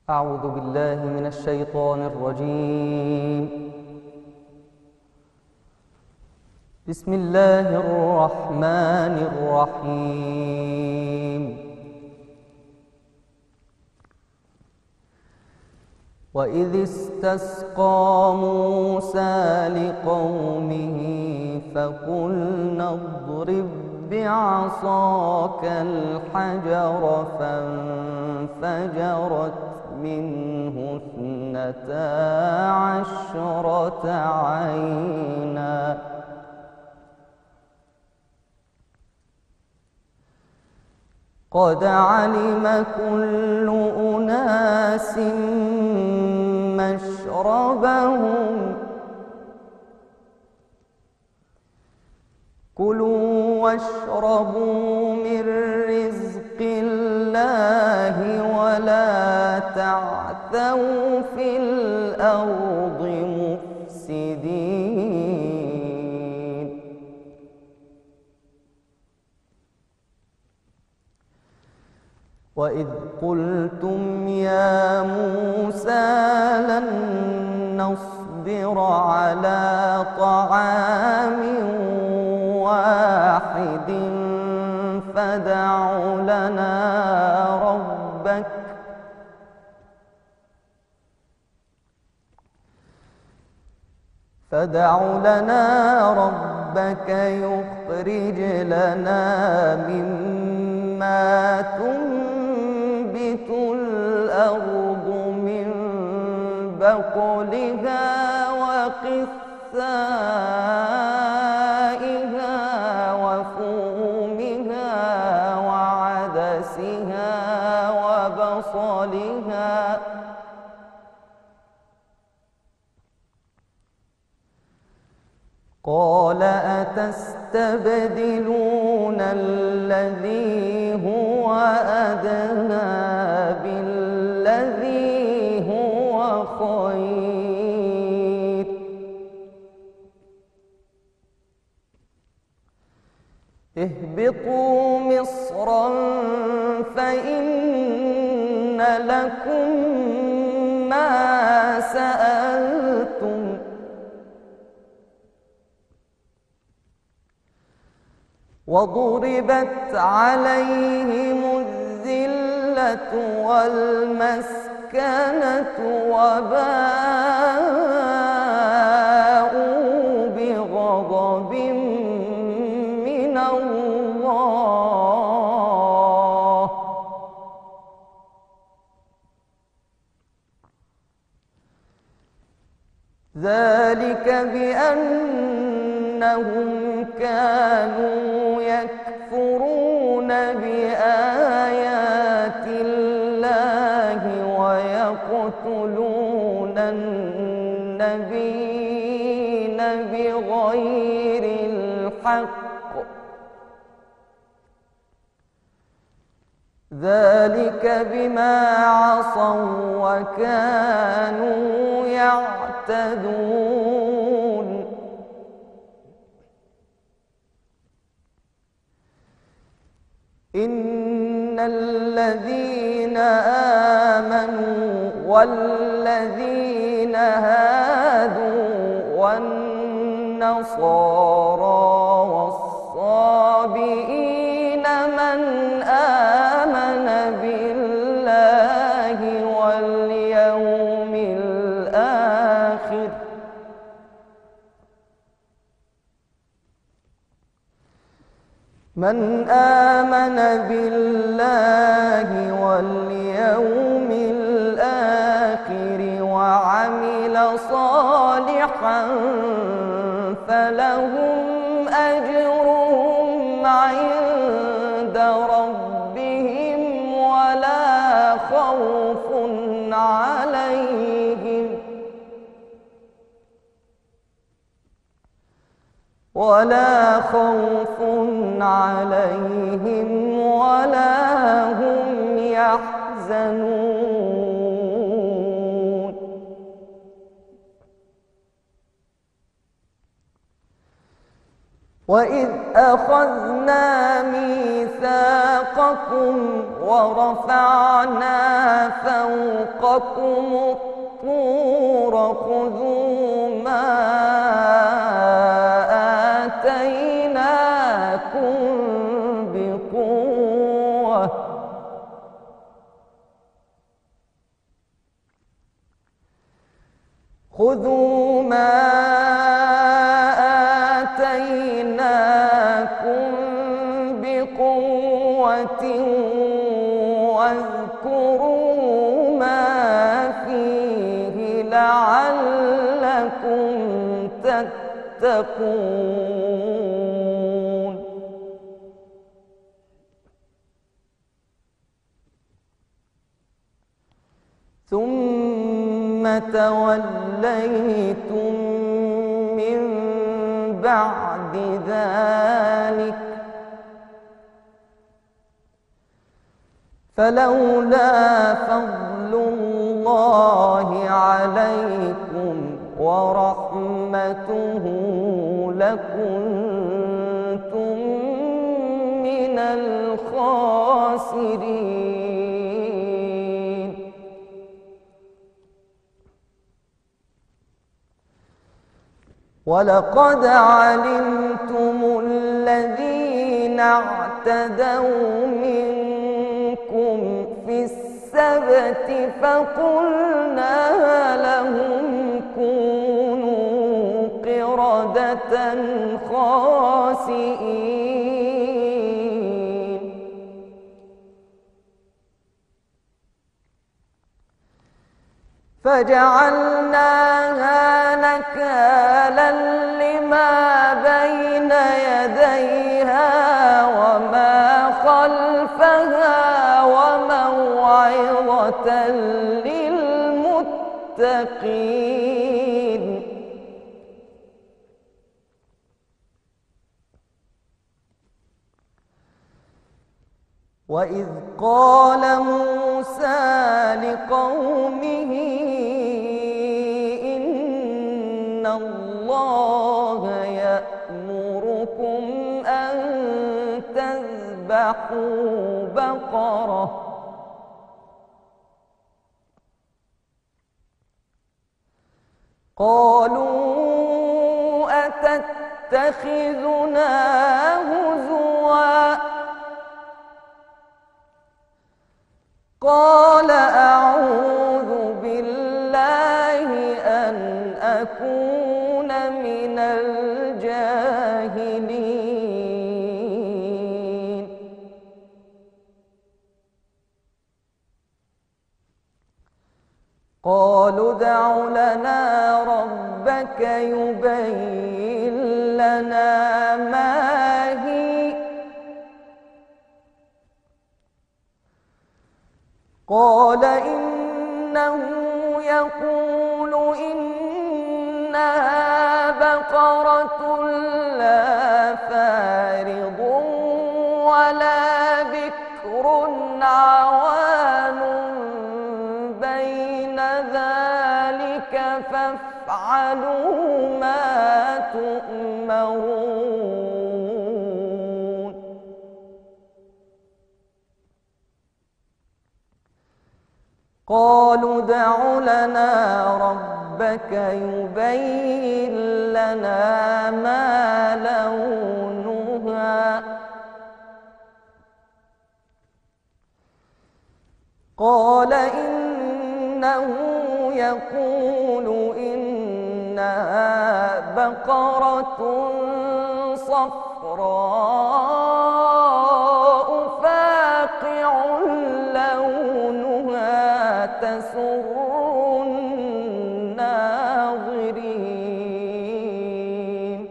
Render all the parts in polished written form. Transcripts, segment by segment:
أعوذ بالله من الشيطان الرجيم. بسم الله الرحمن الرحيم. وإذ استسقى موسى لقومه فقلنا اضرب بعصاك الحجر فانفجرت منه 12 عينا قد علم كل أناس مشربهم كلوا واشربوا من رزق الله ولا تعثوا في الأرض مفسدين. وإذ قلتم يا موسى لن نصبر على طعام واحد فادع لنا ربك يخرج لنا مما تنبت الأرض من بقلها وقثائها وفومها وعدسها وبصلها قال أتستبدلون الذي هو أدنى بالذي هو خير اهبطوا مصرا فإن لكم ما سألتم وضربت عليهم الذلة والمسكنة وباءوا بغضب من الله ذلك بأنهم كانوا يكفرون بآيات الله ويقتلون النبيين بغير الحق ذلك بما عصوا وكانوا يعتدون إن الذين آمنوا والذين هادوا والنصارى والصابئين من آمن بالله واليوم الآخر وعمل صالحا فلهم أجرهم عند ربهم ولا خوف عليهم ولا هم يحزنون. وإذ أخذنا ميثاقكم ورفعنا فوقكم الطور خذوا ما آتيناكم بقوة خذوا ما آتيناكم بقوة واذكروا ما فيه لعلكم تتقون ثم توليتم من بعد ذلك فلولا فضل الله عليكم ورحمته لكنتم من الخاسرين ولقد علمتم الذين اعتدوا منكم في السبت فقلنا لهم كونوا قردة خاسئين فجعلناها نكالا لما بين يديها وما خلفها وموعظة للمتقين وإذ قال موسى لقومه إن الله يأمركم أن تذبحوا بقرة قالوا أتتخذنا هزوا قال أعوذ بالله أن أكون من الجاهلين قالوا ادع لنا ربك يبين لنا ما هي قال إنه يقول إنها بقرة لا فارض ولا بكر عوان بين ذلك فافعلوا ما تؤمرون قالوا ادع لنا ربك يبين لنا ما لونها قال إنه يقول إنها بقرة صفراء فاقع لونها تسر الناظرين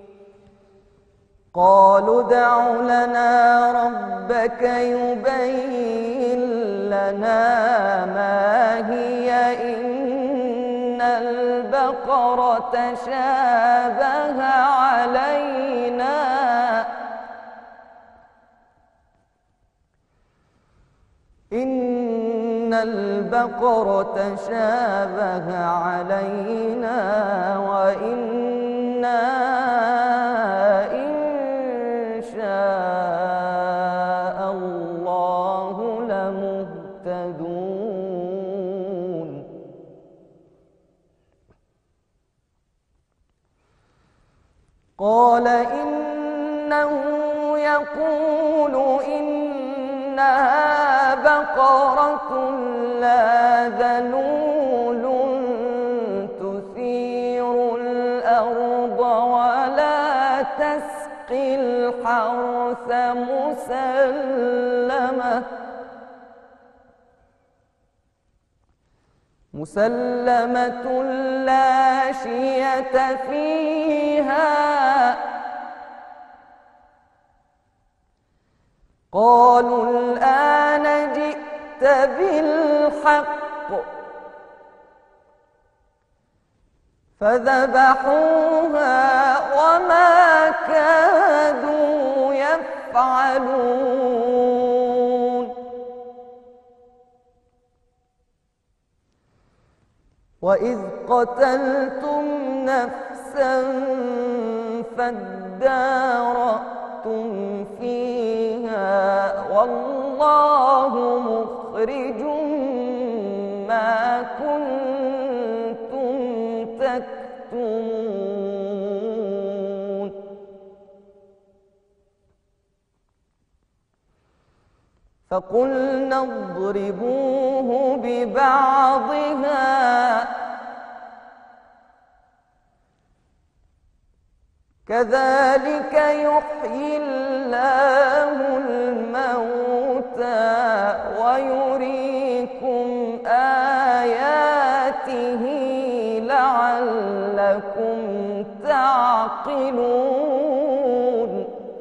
قالوا ادع لنا ربك يبين لنا ما هي إن البقرة شابه علينا إن البقرة شابه علينا وإنا إن شاء الله لمهتدون. قال إنه يقول إنها بقرة لا ذلول تثير الأرض ولا تسقي الحرث مسلمة لا شية فيها. قالوا الآن جئت بالحق فذبحوها وما كادوا يفعلون. وإذ قتلتم نفسا فادارأتم فيها والله مخرج ما كنتم تكتمون. فقلنا اضربوه ببعضها كذلك يحيي الله الموتى ويريكم آياته لعلكم تعقلون.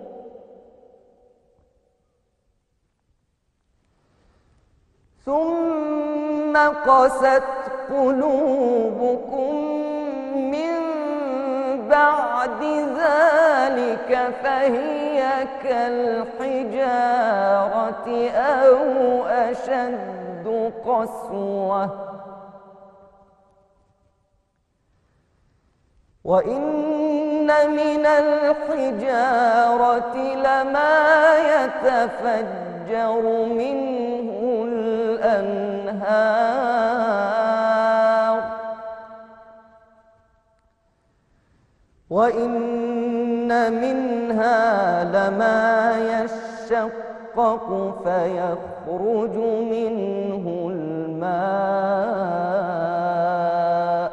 ثم قست قلوبكم من بعد ذلك فهي كالحجارة أو أشد قسوة. وإن من الحجارة لما يتفجر منه الأنهار وإن منها لما يشقق فيخرج منه الماء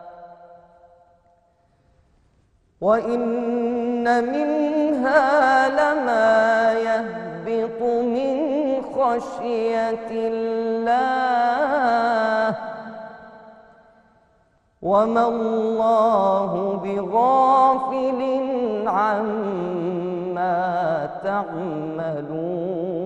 وإن منها لما يهبط من خشية الله وما الله بغافل عما تعملون.